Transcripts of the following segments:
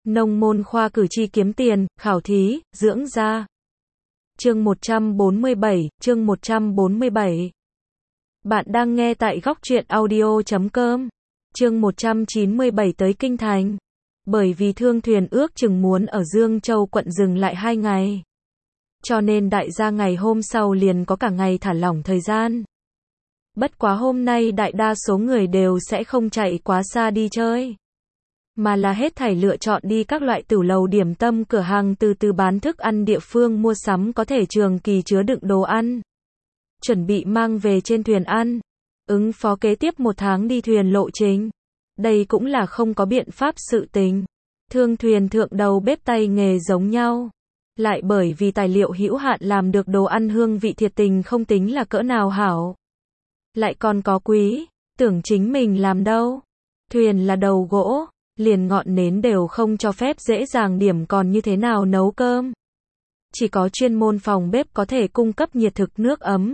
Nông môn khoa cử tri kiếm tiền, khảo thí, dưỡng da. Chương 147. Bạn đang nghe tại góc truyện audio.com. Chương 197 tới Kinh Thành. Bởi vì thương thuyền ước chừng muốn ở Dương Châu quận dừng lại 2 ngày. Cho nên đại gia ngày hôm sau liền có cả ngày thả lỏng thời gian. Bất quá hôm nay đại đa số người đều sẽ không chạy quá xa đi chơi. Mà là hết thảy lựa chọn đi các loại tửu lầu điểm tâm cửa hàng từ từ bán thức ăn địa phương mua sắm có thể trường kỳ chứa đựng đồ ăn. Chuẩn bị mang về trên thuyền ăn. Ứng phó kế tiếp 1 tháng đi thuyền lộ trình. Đây cũng là không có biện pháp sự tình. Thương thuyền thượng đầu bếp tay nghề giống nhau. Lại bởi vì tài liệu hữu hạn làm được đồ ăn hương vị thiệt tình không tính là cỡ nào hảo. Lại còn có quý, tưởng chính mình làm đâu. Thuyền là đầu gỗ, liền ngọn nến đều không cho phép dễ dàng điểm còn như thế nào nấu cơm. Chỉ có chuyên môn phòng bếp có thể cung cấp nhiệt thực nước ấm.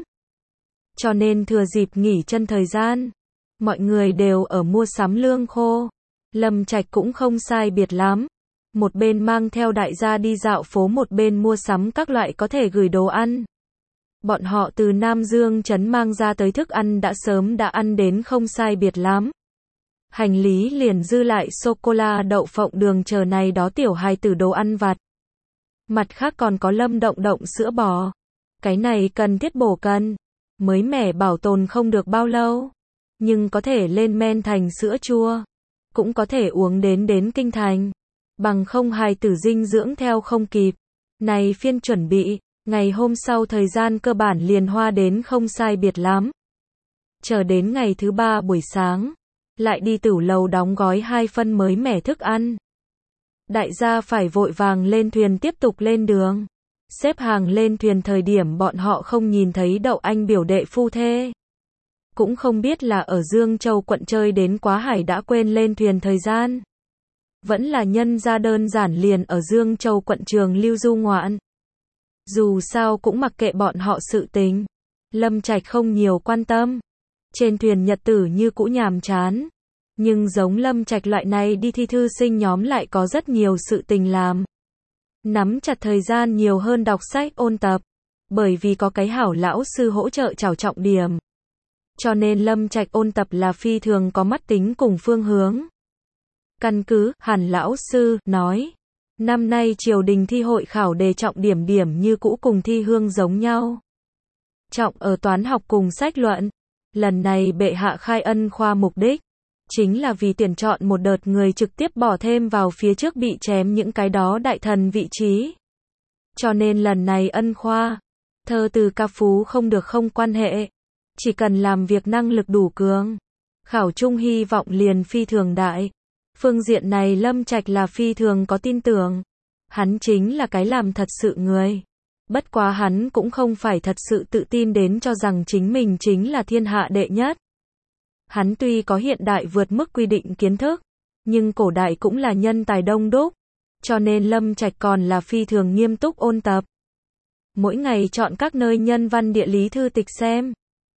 Cho nên thừa dịp nghỉ chân thời gian, mọi người đều ở mua sắm lương khô. Lâm Trạch cũng không sai biệt lắm. Một bên mang theo đại gia đi dạo phố, một bên mua sắm các loại có thể gửi đồ ăn. Bọn họ từ Nam Dương trấn mang ra tới thức ăn đã sớm đã ăn đến không sai biệt lắm. Hành lý liền dư lại sô-cô-la, đậu phộng, đường chờ này đó tiểu hài tử đồ ăn vặt. Mặt khác còn có Lâm Động Động sữa bò. Cái này cần thiết bổ cân. Mới mẻ bảo tồn không được bao lâu. Nhưng có thể lên men thành sữa chua. Cũng có thể uống đến Kinh Thành. Bằng không hài tử dinh dưỡng theo không kịp. Này phiên chuẩn bị, ngày hôm sau thời gian cơ bản liền hoa đến không sai biệt lắm. Chờ đến ngày thứ 3 buổi sáng. Lại đi tửu lầu đóng gói 2 phân mới mẻ thức ăn. Đại gia phải vội vàng lên thuyền tiếp tục lên đường. Xếp hàng lên thuyền thời điểm bọn họ không nhìn thấy Đậu Anh biểu đệ phu thê. Cũng không biết là ở Dương Châu quận chơi đến quá hải đã quên lên thuyền thời gian. Vẫn là nhân ra đơn giản liền ở Dương Châu quận trường lưu du ngoạn. Dù sao cũng mặc kệ bọn họ sự tình. Lâm Trạch không nhiều quan tâm. Trên thuyền nhật tử như cũ nhàm chán. Nhưng giống Lâm Trạch loại này đi thi thư sinh nhóm lại có rất nhiều sự tình làm. Nắm chặt thời gian nhiều hơn đọc sách ôn tập. Bởi vì có cái hảo lão sư hỗ trợ trảo trọng điểm. Cho nên Lâm Trạch ôn tập là phi thường có mắt tính cùng phương hướng. Căn cứ, Hàn lão sư nói. Năm nay triều đình thi hội khảo đề trọng điểm như cũ cùng thi hương giống nhau. Trọng ở toán học cùng sách luận. Lần này bệ hạ khai ân khoa mục đích. Chính là vì tuyển chọn một đợt người trực tiếp bỏ thêm vào phía trước bị chém những cái đó đại thần vị trí. Cho nên lần này ân khoa. Thơ từ ca phú không được không quan hệ. Chỉ cần làm việc năng lực đủ cường. Khảo chung hy vọng liền phi thường đại. Phương diện này Lâm Trạch là phi thường có tin tưởng. Hắn chính là cái làm thật sự người. Bất quá hắn cũng không phải thật sự tự tin đến cho rằng chính mình chính là thiên hạ đệ nhất. Hắn tuy có hiện đại vượt mức quy định kiến thức, nhưng cổ đại cũng là nhân tài đông đúc. Cho nên Lâm Trạch còn là phi thường nghiêm túc ôn tập. Mỗi ngày chọn các nơi nhân văn địa lý thư tịch xem.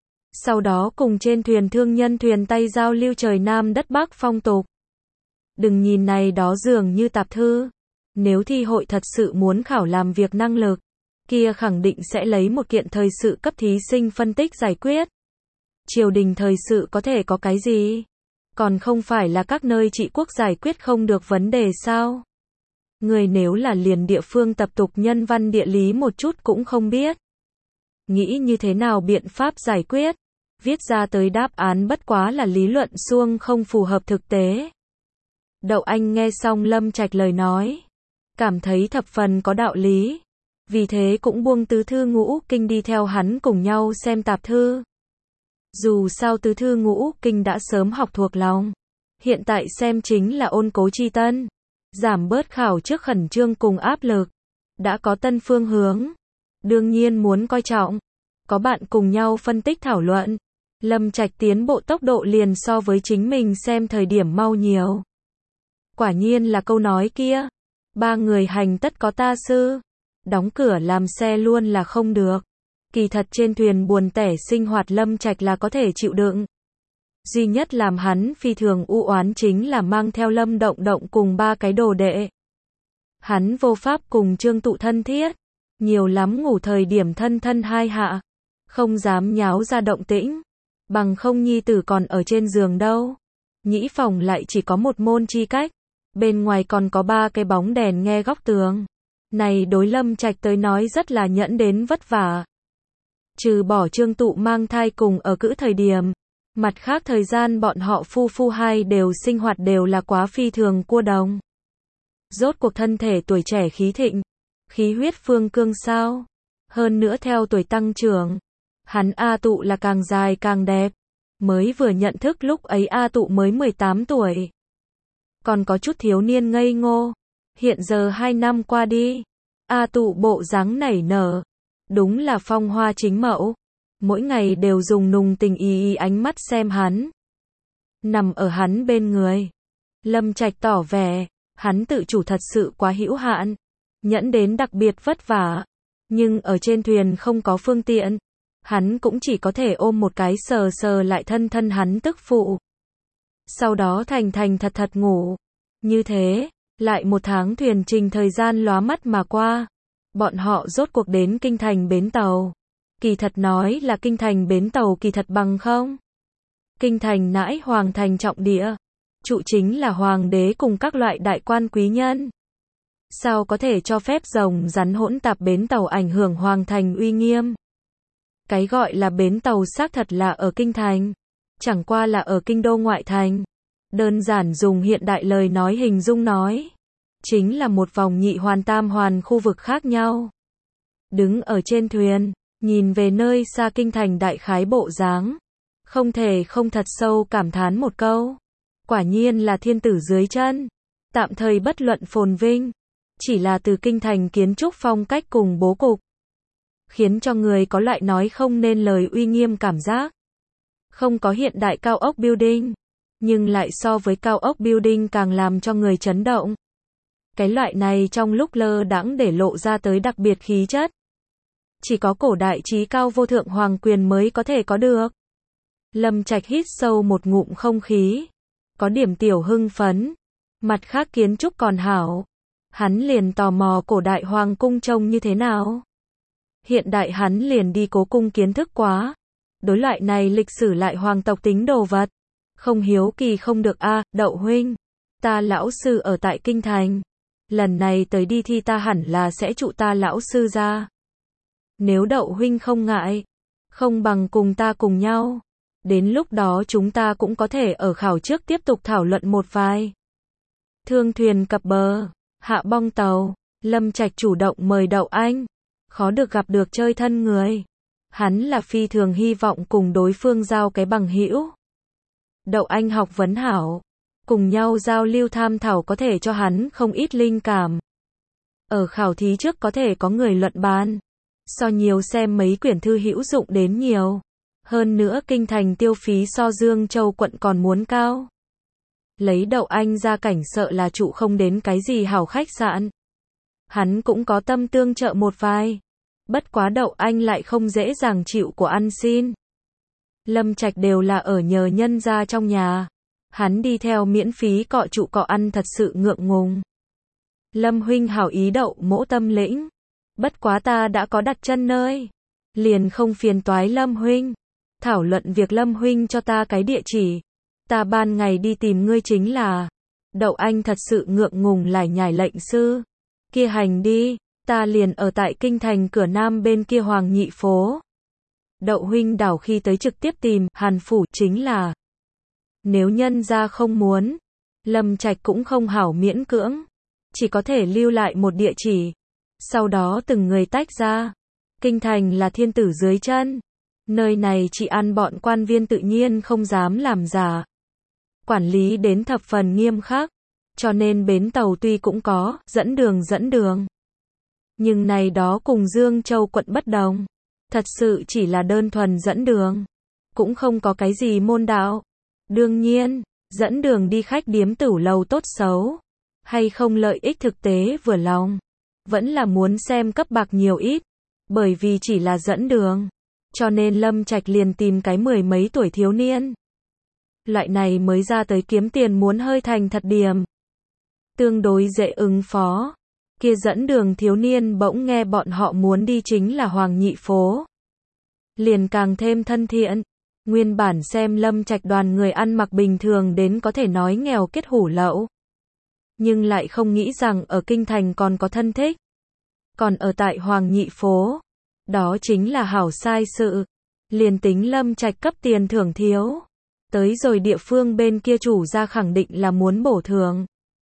Sau đó cùng trên thuyền thương nhân thuyền tay giao lưu trời Nam đất Bắc phong tục. Đừng nhìn này đó dường như tạp thư. Nếu thi hội thật sự muốn khảo làm việc năng lực, kia khẳng định sẽ lấy một kiện thời sự cấp thí sinh phân tích giải quyết. Triều đình thời sự có thể có cái gì? Còn không phải là các nơi trị quốc giải quyết không được vấn đề sao? Người nếu là liền địa phương tập tục nhân văn địa lý một chút cũng không biết. Nghĩ như thế nào biện pháp giải quyết? Viết ra tới đáp án bất quá là lý luận suông không phù hợp thực tế. Đậu Anh nghe xong Lâm Trạch lời nói. Cảm thấy thập phần có đạo lý. Vì thế cũng buông tứ thư ngũ kinh đi theo hắn cùng nhau xem tạp thư. Dù sao tứ thư ngũ kinh đã sớm học thuộc lòng. Hiện tại xem chính là ôn cố chi tân. Giảm bớt khảo trước khẩn trương cùng áp lực. Đã có tân phương hướng. Đương nhiên muốn coi trọng. Có bạn cùng nhau phân tích thảo luận. Lâm Trạch tiến bộ tốc độ liền so với chính mình xem thời điểm mau nhiều. Quả nhiên là câu nói kia. 3 người hành tất có ta sư. Đóng cửa làm xe luôn là không được. Kỳ thật trên thuyền buồn tẻ sinh hoạt Lâm Trạch là có thể chịu đựng. Duy nhất làm hắn phi thường u oán chính là mang theo Lâm Động Động cùng 3 cái đồ đệ. Hắn vô pháp cùng Trương Tụ thân thiết, nhiều lắm ngủ thời điểm thân thân hai hạ, không dám nháo ra động tĩnh, bằng không nhi tử còn ở trên giường đâu. Nhĩ phòng lại chỉ có một môn chi cách, bên ngoài còn có 3 cái bóng đèn nghe góc tường. Này đối Lâm Trạch tới nói rất là nhẫn đến vất vả. Trừ bỏ Trương Tụ mang thai cùng ở cữ thời điểm, mặt khác thời gian bọn họ phu phu hai đều sinh hoạt đều là quá phi thường cua đồng. Rốt cuộc thân thể tuổi trẻ khí thịnh, khí huyết phương cương sao. Hơn nữa theo tuổi tăng trưởng, hắn A Tụ là càng dài càng đẹp. Mới vừa nhận thức lúc ấy A Tụ mới 18 tuổi. Còn có chút thiếu niên ngây ngô. Hiện giờ 2 năm qua đi, A Tụ bộ dáng nảy nở, đúng là phong hoa chính mẫu. Mỗi ngày đều dùng nùng tình ý ánh mắt xem hắn. Nằm ở hắn bên người, Lâm Trạch tỏ vẻ, hắn tự chủ thật sự quá hữu hạn, nhẫn đến đặc biệt vất vả. Nhưng ở trên thuyền không có phương tiện, hắn cũng chỉ có thể ôm một cái sờ sờ lại thân thân hắn tức phụ. Sau đó thành thành thật thật ngủ. Như thế, lại 1 tháng thuyền trình thời gian lóa mắt mà qua. Bọn họ rốt cuộc đến kinh thành bến tàu. Kỳ thật nói là kinh thành bến tàu kỳ thật bằng không. Kinh thành nãi hoàng thành trọng địa. Trụ chính là hoàng đế cùng các loại đại quan quý nhân. Sao có thể cho phép rồng rắn hỗn tạp bến tàu ảnh hưởng hoàng thành uy nghiêm. Cái gọi là bến tàu xác thật là ở kinh thành. Chẳng qua là ở kinh đô ngoại thành. Đơn giản dùng hiện đại lời nói hình dung nói. Chính là một vòng nhị hoàn tam hoàn khu vực khác nhau. Đứng ở trên thuyền, nhìn về nơi xa kinh thành đại khái bộ dáng. Không thể không thật sâu cảm thán một câu. Quả nhiên là thiên tử dưới chân. Tạm thời bất luận phồn vinh. Chỉ là từ kinh thành kiến trúc phong cách cùng bố cục. Khiến cho người có loại nói không nên lời uy nghiêm cảm giác. Không có hiện đại cao ốc building. Nhưng lại so với cao ốc building càng làm cho người chấn động. Cái loại này trong lúc lơ đãng để lộ ra tới đặc biệt khí chất. Chỉ có cổ đại trí cao vô thượng hoàng quyền mới có thể có được. Lâm Trạch hít sâu một ngụm không khí. Có điểm tiểu hưng phấn. Mặt khác kiến trúc còn hảo. Hắn liền tò mò cổ đại hoàng cung trông như thế nào. Hiện đại hắn liền đi cố cung kiến thức quá. Đối loại này lịch sử lại hoàng tộc tính đồ vật. Không hiếu kỳ không được a, Đậu huynh. Ta lão sư ở tại kinh thành. Lần này tới đi thi ta hẳn là sẽ trụ ta lão sư ra. Nếu Đậu huynh không ngại, không bằng cùng ta cùng nhau. Đến lúc đó chúng ta cũng có thể ở khảo trước tiếp tục thảo luận một vài. Thương thuyền cập bờ, hạ bong tàu, Lâm Trạch chủ động mời Đậu Anh. Khó được gặp được chơi thân người. Hắn là phi thường hy vọng cùng đối phương giao cái bằng hữu. Đậu Anh học vấn hảo. Cùng nhau giao lưu tham thảo có thể cho hắn không ít linh cảm. Ở khảo thí trước có thể có người luận bàn. So nhiều xem mấy quyển thư hữu dụng đến nhiều. Hơn nữa kinh thành tiêu phí so Dương Châu quận còn muốn cao. Lấy Đậu Anh ra cảnh sợ là trụ không đến cái gì hảo khách sạn. Hắn cũng có tâm tương trợ một vài. Bất quá Đậu Anh lại không dễ dàng chịu của ăn xin. Lâm Trạch đều là ở nhờ nhân ra trong nhà. Hắn đi theo miễn phí cọ trụ cọ ăn thật sự ngượng ngùng. Lâm huynh hảo ý Đậu mỗ tâm lĩnh. Bất quá ta đã có đặt chân nơi. Liền không phiền toái Lâm huynh. Thảo luận việc Lâm huynh cho ta cái địa chỉ. Ta ban ngày đi tìm ngươi chính là. Đậu Anh thật sự ngượng ngùng lải nhải lệnh sư. Kia hành đi, ta liền ở tại kinh thành cửa nam bên kia Hoàng Nhị phố. Đậu huynh đảo khi tới trực tiếp tìm Hàn phủ chính là. Nếu nhân ra không muốn, Lâm Trạch cũng không hảo miễn cưỡng, chỉ có thể lưu lại một địa chỉ. Sau đó từng người tách ra. Kinh thành là thiên tử dưới chân. Nơi này chỉ ăn bọn quan viên tự nhiên không dám làm giả. Quản lý đến thập phần nghiêm khắc. Cho nên bến tàu tuy cũng có dẫn đường. Nhưng này đó cùng Dương Châu quận bất đồng. Thật sự chỉ là đơn thuần dẫn đường. Cũng không có cái gì môn đạo. Đương nhiên, dẫn đường đi khách điếm tửu lầu tốt xấu. Hay không lợi ích thực tế vừa lòng. Vẫn là muốn xem cấp bạc nhiều ít. Bởi vì chỉ là dẫn đường. Cho nên Lâm Trạch liền tìm cái 10 mấy tuổi thiếu niên. Loại này mới ra tới kiếm tiền muốn hơi thành thật điểm. Tương đối dễ ứng phó. Kia dẫn đường thiếu niên bỗng nghe bọn họ muốn đi chính là Hoàng Nhị Phố. Liền càng thêm thân thiện. Nguyên bản xem Lâm Trạch đoàn người ăn mặc bình thường đến có thể nói nghèo kết hủ lậu. Nhưng lại không nghĩ rằng ở kinh thành còn có thân thích. Còn ở tại Hoàng Nhị Phố, đó chính là hảo sai sự. Liền tính Lâm Trạch cấp tiền thưởng thiếu, tới rồi địa phương bên kia chủ gia khẳng định là muốn bổ thường.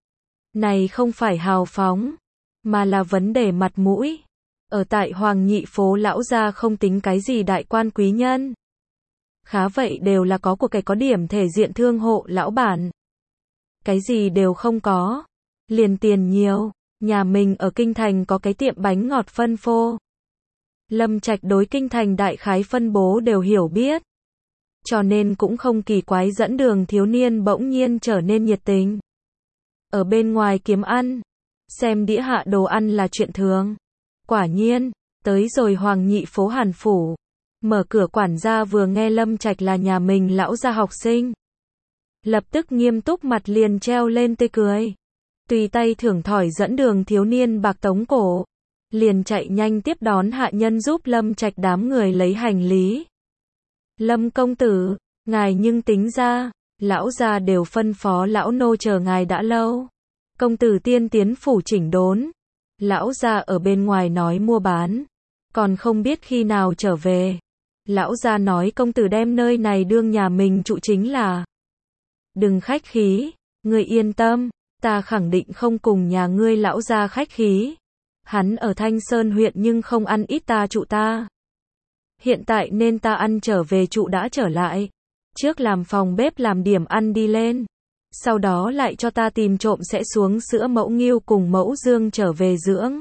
Này không phải hào phóng, mà là vấn đề mặt mũi. Ở tại Hoàng Nhị Phố lão gia không tính cái gì đại quan quý nhân. Khá vậy đều là có của cái có điểm thể diện thương hộ lão bản. Cái gì đều không có. Liền tiền nhiều. Nhà mình ở kinh thành có cái tiệm bánh ngọt phân phô. Lâm Trạch đối kinh thành đại khái phân bố đều hiểu biết. Cho nên cũng không kỳ quái dẫn đường thiếu niên bỗng nhiên trở nên nhiệt tình. Ở bên ngoài kiếm ăn, xem đĩa hạ đồ ăn là chuyện thường. Quả nhiên, tới rồi Hoàng Nhị Phố Hàn Phủ. Mở cửa quản gia vừa nghe Lâm Trạch là nhà mình lão gia học sinh. Lập tức nghiêm túc mặt liền treo lên tươi cười. Tùy tay thưởng thỏi dẫn đường thiếu niên bạc tống cổ. Liền chạy nhanh tiếp đón hạ nhân giúp Lâm Trạch đám người lấy hành lý. Lâm công tử, ngài nhưng tính ra, lão gia đều phân phó lão nô chờ ngài đã lâu. Công tử tiên tiến phủ chỉnh đốn. Lão gia ở bên ngoài nói mua bán. Còn không biết khi nào trở về. Lão gia nói công tử đem nơi này đương nhà mình trụ chính là. Đừng khách khí, ngươi yên tâm, ta khẳng định không cùng nhà ngươi lão gia khách khí. Hắn ở Thanh Sơn huyện nhưng không ăn ít ta trụ ta. Hiện tại nên ta ăn trở về trụ đã trở lại. Trước làm phòng bếp làm điểm ăn đi lên. Sau đó lại cho ta tìm trộm sẽ xuống sữa mẫu Nghiêu cùng mẫu Dương trở về dưỡng.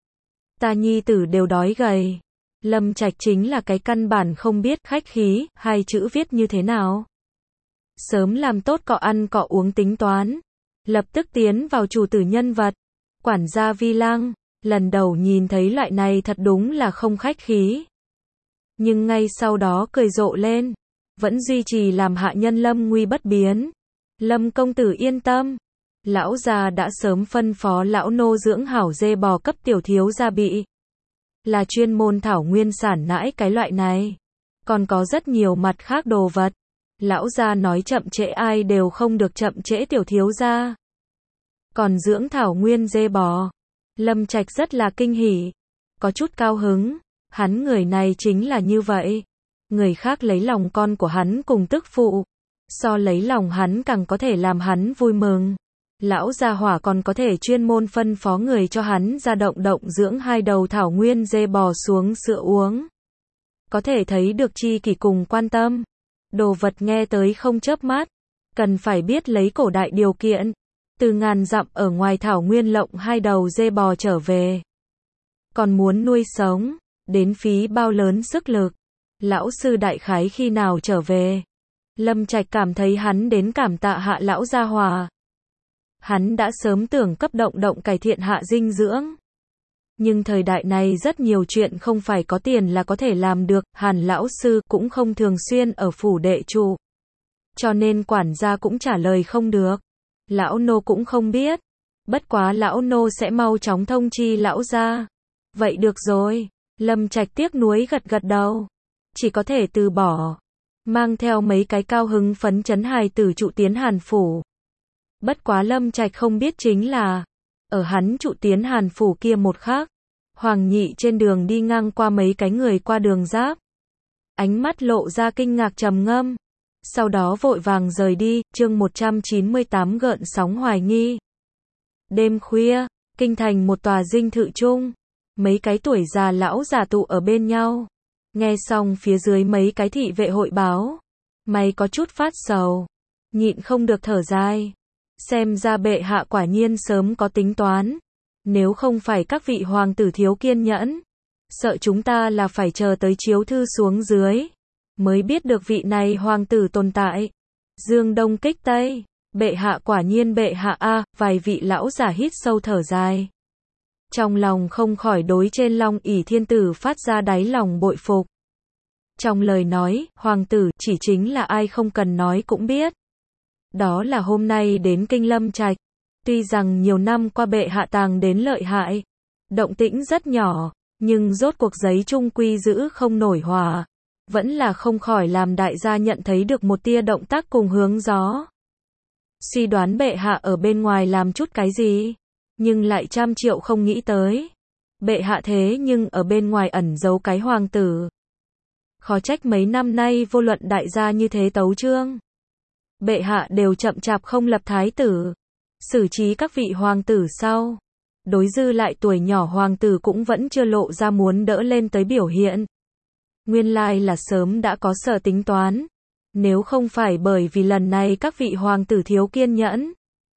Ta nhi tử đều đói gầy. Lâm Trạch chính là cái căn bản không biết khách khí, hai chữ viết như thế nào. Sớm làm tốt cọ ăn cọ uống tính toán. Lập tức tiến vào chủ tử nhân vật. Quản gia Vi Lang, lần đầu nhìn thấy loại này thật đúng là không khách khí. Nhưng ngay sau đó cười rộ lên. Vẫn duy trì làm hạ nhân Lâm nguy bất biến. Lâm công tử yên tâm. Lão già đã sớm phân phó lão nô dưỡng hảo dê bò cấp tiểu thiếu gia bị. Là chuyên môn thảo nguyên sản nãi cái loại này. Còn có rất nhiều mặt khác đồ vật. Lão gia nói chậm trễ ai đều không được chậm trễ tiểu thiếu gia. Còn dưỡng thảo nguyên dê bò. Lâm Trạch rất là kinh hỉ. Có chút cao hứng. Hắn người này chính là như vậy. Người khác lấy lòng con của hắn cùng tức phụ. So lấy lòng hắn càng có thể làm hắn vui mừng. Lão gia hỏa còn có thể chuyên môn phân phó người cho hắn ra động động dưỡng hai đầu thảo nguyên dê bò xuống sữa uống. Có thể thấy được chi kỷ cùng quan tâm. Đồ vật nghe tới không chớp mắt. Cần phải biết lấy cổ đại điều kiện. Từ ngàn dặm ở ngoài thảo nguyên lộng hai đầu dê bò trở về. Còn muốn nuôi sống. Đến phí bao lớn sức lực. Lão sư đại khái khi nào trở về. Lâm Trạch cảm thấy hắn đến cảm tạ hạ lão gia hòa. Hắn đã sớm tưởng cấp động động cải thiện hạ dinh dưỡng. Nhưng thời đại này rất nhiều chuyện không phải có tiền là có thể làm được, Hàn lão sư cũng không thường xuyên ở phủ đệ trụ. Cho nên quản gia cũng trả lời không được. Lão nô cũng không biết. Bất quá lão nô sẽ mau chóng thông chi lão gia. Vậy được rồi. Lâm Trạch tiếc nuối gật gật đầu. Chỉ có thể từ bỏ. Mang theo mấy cái cao hứng phấn chấn hài tử trụ tiến Hàn phủ. Bất quá Lâm Trạch không biết chính là, ở hắn trụ tiến Hàn phủ kia một khắc, Hoàng Nhị trên đường đi ngang qua mấy cái người qua đường giáp. Ánh mắt lộ ra kinh ngạc trầm ngâm. Sau đó vội vàng rời đi, chương 198 gợn sóng hoài nghi. Đêm khuya, kinh thành một tòa dinh thự chung. Mấy cái tuổi già lão già tụ ở bên nhau. Nghe xong phía dưới mấy cái thị vệ hội báo. Mày có chút phát sầu. Nhịn không được thở dài. Xem ra bệ hạ quả nhiên sớm có tính toán. Nếu không phải các vị hoàng tử thiếu kiên nhẫn. Sợ chúng ta là phải chờ tới chiếu thư xuống dưới. Mới biết được vị này hoàng tử tồn tại. Dương Đông kích Tây. Bệ hạ quả nhiên bệ hạ a. Vài vị lão giả hít sâu thở dài. Trong lòng không khỏi đối trên Long ỷ thiên tử phát ra đáy lòng bội phục. Trong lời nói, hoàng tử chỉ chính là ai không cần nói cũng biết. Đó là hôm nay đến kinh Lâm Trạch. Tuy rằng nhiều năm qua bệ hạ tàng đến lợi hại, động tĩnh rất nhỏ, nhưng rốt cuộc giấy chung quy giữ không nổi hỏa, vẫn là không khỏi làm đại gia nhận thấy được một tia động tác cùng hướng gió. Suy đoán bệ hạ ở bên ngoài làm chút cái gì, nhưng lại trăm triệu không nghĩ tới. Bệ hạ thế nhưng ở bên ngoài ẩn giấu cái hoàng tử. Khó trách mấy năm nay vô luận đại gia như thế tấu chương. Bệ hạ đều chậm chạp không lập thái tử, xử trí các vị hoàng tử sau. Đối dư lại tuổi nhỏ hoàng tử cũng vẫn chưa lộ ra muốn đỡ lên tới biểu hiện. Nguyên lai là sớm đã có sở tính toán. Nếu không phải bởi vì lần này các vị hoàng tử thiếu kiên nhẫn,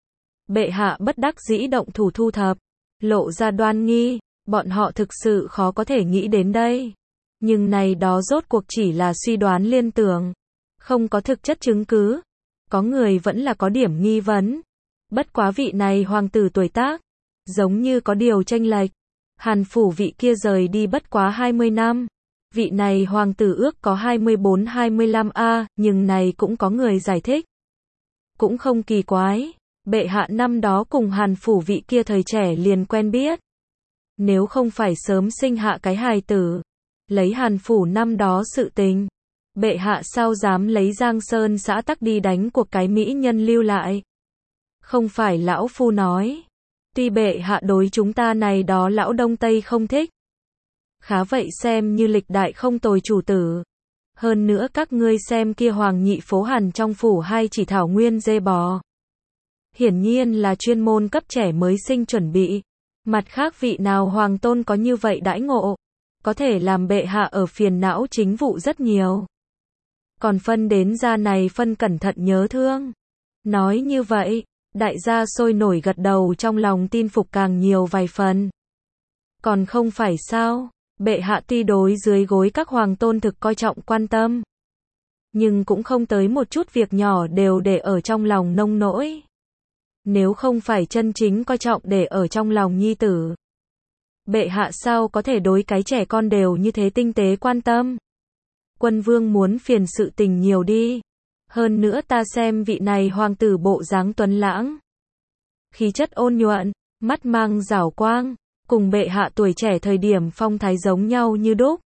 bệ hạ bất đắc dĩ động thủ thu thập, lộ ra đoan nghi, bọn họ thực sự khó có thể nghĩ đến đây. Nhưng này đó rốt cuộc chỉ là suy đoán liên tưởng, không có thực chất chứng cứ. Có người vẫn là có điểm nghi vấn. Bất quá vị này hoàng tử tuổi tác, giống như có điều chênh lệch. Hàn phủ vị kia rời đi bất quá 20 năm. Vị này hoàng tử ước có 24-25 a, nhưng này cũng có người giải thích. Cũng không kỳ quái, bệ hạ năm đó cùng Hàn phủ vị kia thời trẻ liền quen biết. Nếu không phải sớm sinh hạ cái hài tử, lấy Hàn phủ năm đó sự tình, bệ hạ sao dám lấy Giang Sơn xã tắc đi đánh cuộc cái mỹ nhân lưu lại. Không phải lão phu nói, tuy bệ hạ đối chúng ta này đó lão Đông Tây không thích, khá vậy xem như lịch đại không tồi chủ tử. Hơn nữa các ngươi xem kia hoàng nhị phố Hàn trong phủ hay chỉ thảo nguyên dê bò. Hiển nhiên là chuyên môn cấp trẻ mới sinh chuẩn bị. Mặt khác vị nào hoàng tôn có như vậy đãi ngộ, có thể làm bệ hạ ở phiền não chính vụ rất nhiều. Còn phân đến ra này phân cẩn thận nhớ thương. Nói như vậy, đại gia sôi nổi gật đầu trong lòng tin phục càng nhiều vài phần. Còn không phải sao, bệ hạ tuy đối dưới gối các hoàng tôn thực coi trọng quan tâm, nhưng cũng không tới một chút việc nhỏ đều để ở trong lòng nông nỗi. Nếu không phải chân chính coi trọng để ở trong lòng nhi tử, bệ hạ sao có thể đối cái trẻ con đều như thế tinh tế quan tâm. Quân vương muốn phiền sự tình nhiều đi. Hơn nữa ta xem vị này hoàng tử bộ dáng tuấn lãng, khí chất ôn nhuận, mắt mang giảo quang, cùng bệ hạ tuổi trẻ thời điểm phong thái giống nhau như đúc.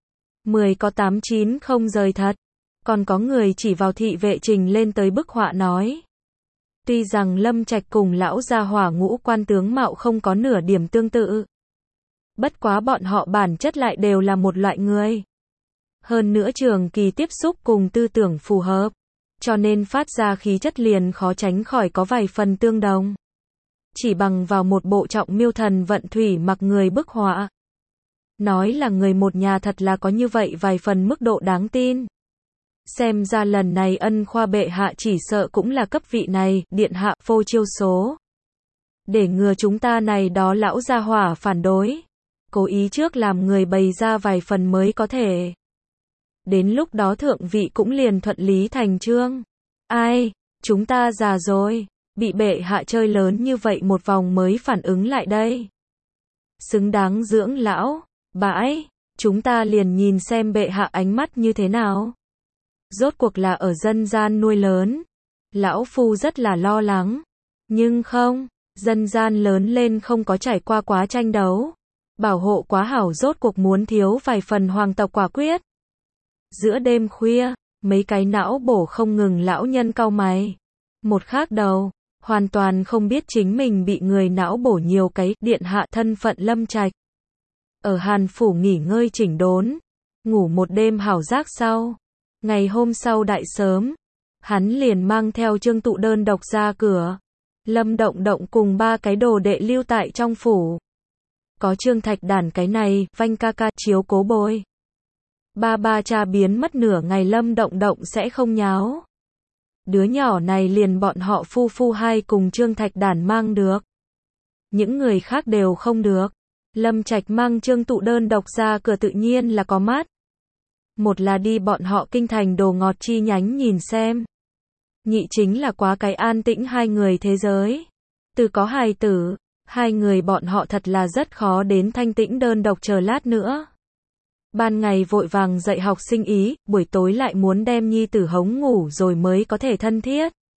10 có 8 9 không rời thật. Còn có người chỉ vào thị vệ trình lên tới bức họa nói. Tuy rằng Lâm Trạch cùng lão gia hỏa ngũ quan tướng mạo không có nửa điểm tương tự, bất quá bọn họ bản chất lại đều là một loại người. Hơn nữa trường kỳ tiếp xúc cùng tư tưởng phù hợp, cho nên phát ra khí chất liền khó tránh khỏi có vài phần tương đồng. Chỉ bằng vào một bộ trọng miêu thần vận thủy mặc người bức họa, nói là người một nhà thật là có như vậy vài phần mức độ đáng tin. Xem ra lần này ân khoa bệ hạ chỉ sợ cũng là cấp vị này, điện hạ phô chiêu số. Để ngừa chúng ta này đó lão gia hỏa phản đối. Cố ý trước làm người bày ra vài phần mới có thể. Đến lúc đó thượng vị cũng liền thuận lý thành chương. Ai, chúng ta già rồi, bị bệ hạ chơi lớn như vậy một vòng mới phản ứng lại đây. Xứng đáng dưỡng lão, bãi, chúng ta liền nhìn xem bệ hạ ánh mắt như thế nào. Rốt cuộc là ở dân gian nuôi lớn. Lão phu rất là lo lắng. Nhưng không, dân gian lớn lên không có trải qua quá tranh đấu. Bảo hộ quá hảo rốt cuộc muốn thiếu vài phần hoàng tộc quả quyết. Giữa đêm khuya, mấy cái não bổ không ngừng lão nhân cau mày. Một khác đầu, hoàn toàn không biết chính mình bị người não bổ nhiều cái, điện hạ thân phận Lâm Trạch. Ở Hàn phủ nghỉ ngơi chỉnh đốn, ngủ một đêm hảo giác sau. Ngày hôm sau đại sớm, hắn liền mang theo Trương Tụ đơn độc ra cửa. Lâm Động Động cùng 3 cái đồ đệ lưu tại trong phủ. Có Trương Thạch Đản cái này, Vanh ca ca chiếu cố bồi. Ba cha biến mất nửa ngày Lâm Động Động sẽ không nháo. Đứa nhỏ này liền bọn họ phu hai cùng Trương Thạch Đản mang được. Những người khác đều không được. Lâm Trạch mang Trương Tụ đơn độc ra cửa tự nhiên là có mắt. Một là đi bọn họ kinh thành đồ ngọt chi nhánh nhìn xem. Nhị chính là quá cái an tĩnh hai người thế giới. Từ có hài tử, hai người bọn họ thật là rất khó đến thanh tĩnh đơn độc chờ lát nữa. Ban ngày vội vàng dạy học sinh ý, buổi tối lại muốn đem nhi tử hống ngủ rồi mới có thể thân thiết.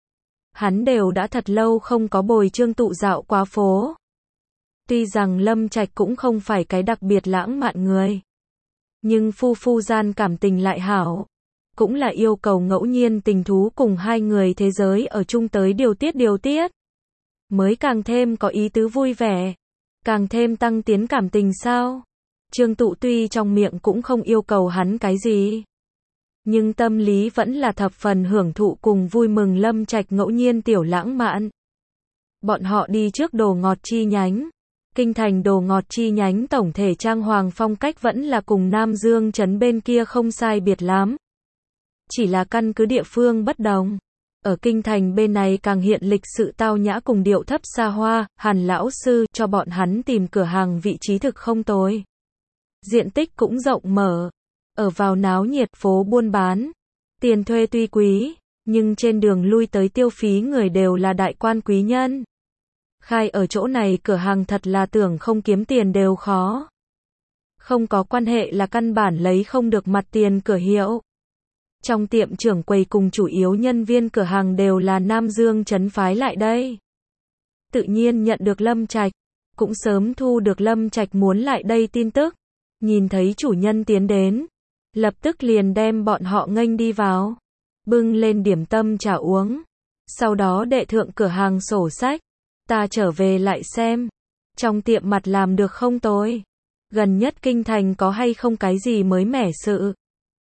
Hắn đều đã thật lâu không có bồi Trương Tụ dạo qua phố. Tuy rằng Lâm Trạch cũng không phải cái đặc biệt lãng mạn người, nhưng phu phu gian cảm tình lại hảo. Cũng là yêu cầu ngẫu nhiên tình thú cùng hai người thế giới ở chung tới điều tiết. Mới càng thêm có ý tứ vui vẻ. Càng thêm tăng tiến cảm tình sao. Trương Tụ tuy trong miệng cũng không yêu cầu hắn cái gì, nhưng tâm lý vẫn là thập phần hưởng thụ cùng vui mừng Lâm Trạch ngẫu nhiên tiểu lãng mạn. Bọn họ đi trước đồ ngọt chi nhánh. Kinh thành đồ ngọt chi nhánh tổng thể trang hoàng phong cách vẫn là cùng Nam Dương trấn bên kia không sai biệt lắm. Chỉ là căn cứ địa phương bất đồng. Ở kinh thành bên này càng hiện lịch sự tao nhã cùng điệu thấp xa hoa, Hàn lão sư cho bọn hắn tìm cửa hàng vị trí thực không tồi. Diện tích cũng rộng mở, ở vào náo nhiệt phố buôn bán. Tiền thuê tuy quý, nhưng trên đường lui tới tiêu phí người đều là đại quan quý nhân. Khai ở chỗ này cửa hàng thật là tưởng không kiếm tiền đều khó. Không có quan hệ là căn bản lấy không được mặt tiền cửa hiệu. Trong tiệm trưởng quầy cùng chủ yếu nhân viên cửa hàng đều là Nam Dương trấn phái lại đây. Tự nhiên nhận được Lâm Trạch, cũng sớm thu được Lâm Trạch muốn lại đây tin tức. Nhìn thấy chủ nhân tiến đến, lập tức liền đem bọn họ nghênh đi vào. Bưng lên điểm tâm trà uống. Sau đó đệ thượng cửa hàng sổ sách. Ta trở về lại xem. Trong tiệm mặt làm được không tồi. Gần nhất kinh thành có hay không cái gì mới mẻ sự.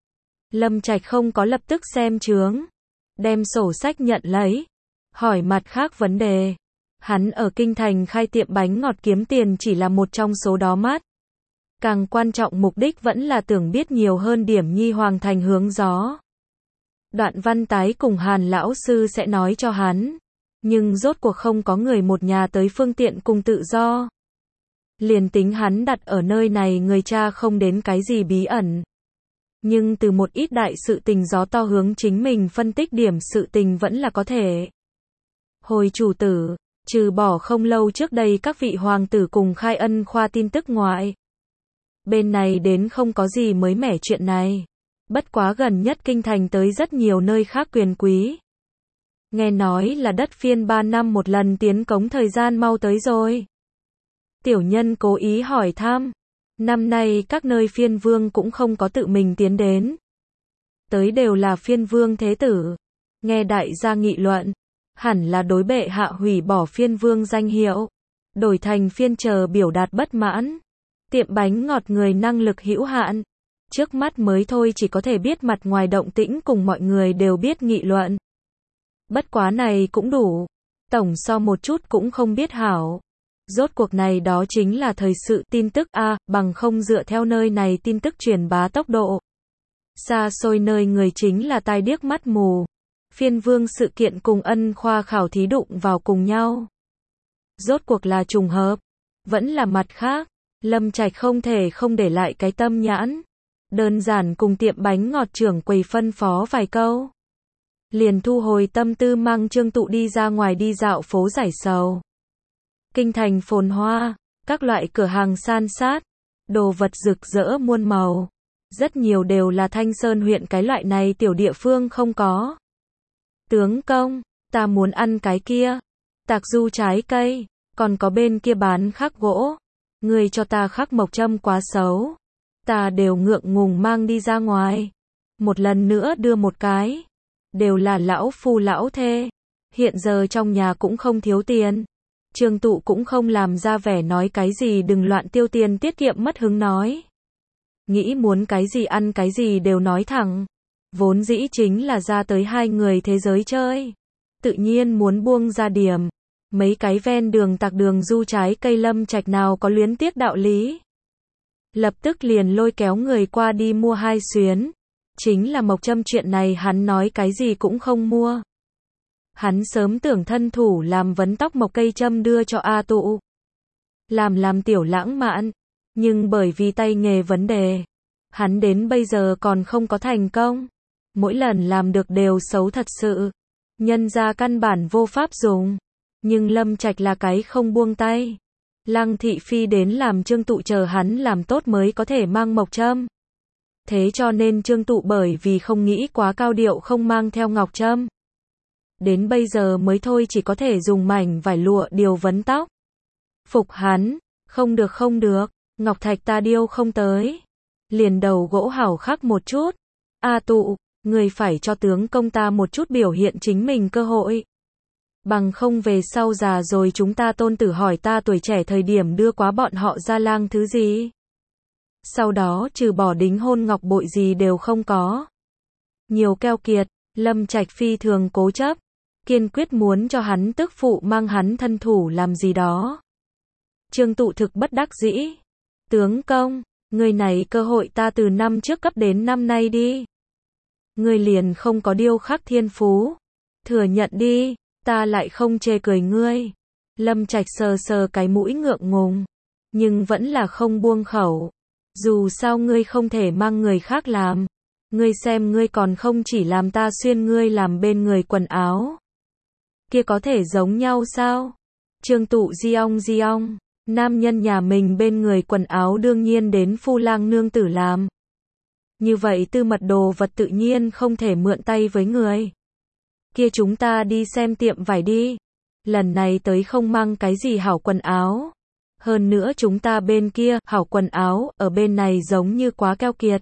Lâm Trạch không có lập tức xem chướng. Đem sổ sách nhận lấy. Hỏi mặt khác vấn đề. Hắn ở kinh thành khai tiệm bánh ngọt kiếm tiền chỉ là một trong số đó mắt. Càng quan trọng mục đích vẫn là tưởng biết nhiều hơn điểm nhi hoàng thành hướng gió. Đoạn văn tái cùng Hàn lão sư sẽ nói cho hắn. Nhưng rốt cuộc không có người một nhà tới phương tiện cùng tự do. Liền tính hắn đặt ở nơi này người cha không đến cái gì bí ẩn. Nhưng từ một ít đại sự tình gió to hướng chính mình phân tích điểm sự tình vẫn là có thể. Hồi chủ tử, trừ bỏ không lâu trước đây các vị hoàng tử cùng khai ân khoa tin tức ngoại. Bên này đến không có gì mới mẻ chuyện này. Bất quá gần nhất kinh thành tới rất nhiều nơi khác quyền quý. Nghe nói là đất phiên 3 năm một lần tiến cống thời gian mau tới rồi. Tiểu nhân cố ý hỏi thăm. Năm nay các nơi phiên vương cũng không có tự mình tiến đến. Tới đều là phiên vương thế tử. Nghe đại gia nghị luận. Hẳn là đối bệ hạ hủy bỏ phiên vương danh hiệu. Đổi thành phiên chờ biểu đạt bất mãn. Tiệm bánh ngọt người năng lực hữu hạn. Trước mắt mới thôi chỉ có thể biết mặt ngoài động tĩnh cùng mọi người đều biết nghị luận. Bất quá này cũng đủ. Tổng so một chút cũng không biết hảo. Rốt cuộc này đó chính là thời sự tin tức a, bằng không dựa theo nơi này tin tức truyền bá tốc độ. Xa xôi nơi người chính là tai điếc mắt mù. Phiên vương sự kiện cùng ân khoa khảo thí đụng vào cùng nhau. Rốt cuộc là trùng hợp. Vẫn là mặt khác. Lâm Trạch không thể không để lại cái tâm nhãn. Đơn giản cùng tiệm bánh ngọt trưởng quầy phân phó vài câu. Liền thu hồi tâm tư mang Trương Tụ đi ra ngoài đi dạo phố giải sầu. Kinh thành phồn hoa, các loại cửa hàng san sát, đồ vật rực rỡ muôn màu. Rất nhiều đều là Thanh Sơn huyện cái loại này tiểu địa phương không có. Tướng công, ta muốn ăn cái kia. Tạc du trái cây, còn có bên kia bán khắc gỗ. Người cho ta khắc mộc châm quá xấu. Ta đều ngượng ngùng mang đi ra ngoài. Một lần nữa đưa một cái. Đều là lão phu lão thê. Hiện giờ trong nhà cũng không thiếu tiền. Trương Tụ cũng không làm ra vẻ nói cái gì đừng loạn tiêu tiền tiết kiệm mất hứng nói. Nghĩ muốn cái gì ăn cái gì đều nói thẳng. Vốn dĩ chính là ra tới hai người thế giới chơi. Tự nhiên muốn buông ra điểm. Mấy cái ven đường tạc đường du trái cây Lâm Trạch nào có luyến tiếc đạo lý. Lập tức liền lôi kéo người qua đi mua 2 xuyến. Chính là mộc châm chuyện này hắn nói cái gì cũng không mua. Hắn sớm tưởng thân thủ làm vấn tóc mộc cây châm đưa cho A Tụ. Làm tiểu lãng mạn. Nhưng bởi vì tay nghề vấn đề. Hắn đến bây giờ còn không có thành công. Mỗi lần làm được đều xấu thật sự. Nhân ra căn bản vô pháp dùng. Nhưng Lâm Trạch là cái không buông tay. Lăng thị phi đến làm Trương Tụ chờ hắn làm tốt mới có thể mang mộc châm. Thế cho nên Trương Tụ bởi vì không nghĩ quá cao điệu không mang theo ngọc châm. đến bây giờ mới thôi chỉ có thể dùng mảnh vải lụa điều vấn tóc. Phục hắn, không được không được, ngọc thạch ta điêu không tới. Liền đầu gỗ hảo khắc một chút. A Tụ, người phải cho tướng công ta một chút biểu hiện chính mình cơ hội. Bằng không về sau già rồi chúng ta tôn tử hỏi ta tuổi trẻ thời điểm đưa quá bọn họ ra lang thứ gì. Sau đó trừ bỏ đính hôn ngọc bội gì đều không có. Nhiều keo kiệt, Lâm Trạch phi thường cố chấp, kiên quyết muốn cho hắn tức phụ mang hắn thân thủ làm gì đó. Trương Tụ thực bất đắc dĩ. Tướng công, người này cơ hội ta từ năm trước cấp đến năm nay đi. Người liền không có điêu khắc thiên phú. Thừa nhận đi, ta lại không chê cười ngươi. Lâm Trạch sờ sờ cái mũi ngượng ngùng, nhưng vẫn là không buông khẩu. Dù sao ngươi không thể mang người khác làm. Ngươi xem ngươi còn không chỉ làm ta xuyên ngươi làm bên người quần áo. Kia có thể giống nhau sao? Trương Tụ di ong, nam nhân nhà mình bên người quần áo đương nhiên đến phu lang nương tử làm. Như vậy tư mật đồ vật tự nhiên không thể mượn tay với người. Kia chúng ta đi xem tiệm vải đi. Lần này tới không mang cái gì hảo quần áo. Hơn nữa chúng ta bên kia, hảo quần áo, ở bên này giống như quá keo kiệt.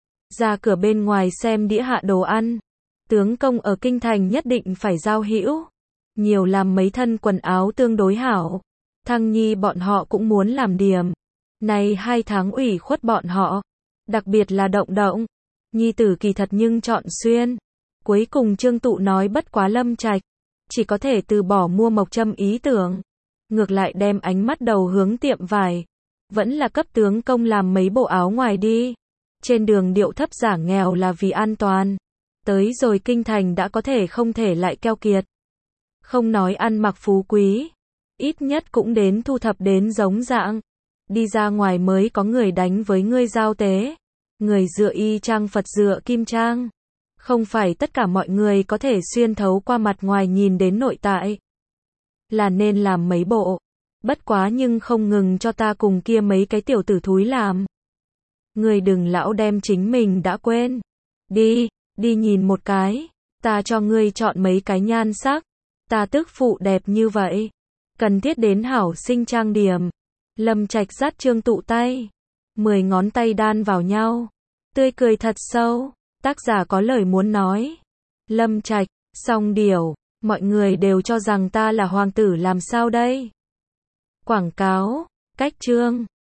Ra cửa bên ngoài xem đĩa hạ đồ ăn. Tướng công ở kinh thành nhất định phải giao hữu. Nhiều làm mấy thân quần áo tương đối hảo. Thăng Nhi bọn họ cũng muốn làm điểm. Này 2 tháng ủy khuất bọn họ. Đặc biệt là Động Động. Nhi tử kỳ thật nhưng chọn xuyên. Cuối cùng Trương Tụ nói bất quá Lâm Trạch. Chỉ có thể từ bỏ mua mộc châm ý tưởng. Ngược lại đem ánh mắt đầu hướng tiệm vải. Vẫn là cấp tướng công làm mấy bộ áo ngoài đi. Trên đường điệu thấp giả nghèo là vì an toàn. Tới rồi kinh thành đã có thể không thể lại keo kiệt. Không nói ăn mặc phú quý. Ít nhất cũng đến thu thập đến giống dạng. Đi ra ngoài mới có người đánh với ngươi giao tế. Người dựa y trang Phật dựa kim trang. Không phải tất cả mọi người có thể xuyên thấu qua mặt ngoài nhìn đến nội tại. Là nên làm mấy bộ. Bất quá nhưng không ngừng cho ta cùng kia mấy cái tiểu tử thúi làm. Người đừng lão đem chính mình đã quên. Đi, đi nhìn một cái. Ta cho ngươi chọn mấy cái nhan sắc. Ta tức phụ đẹp như vậy. Cần thiết đến hảo sinh trang điểm. Lâm Trạch dắt Trương Tụ tay. 10 ngón tay đan vào nhau. Tươi cười thật sâu. Tác giả có lời muốn nói. Lâm Trạch, song điểu. Mọi người đều cho rằng ta là hoàng tử làm sao đây? Quảng cáo, cách chương.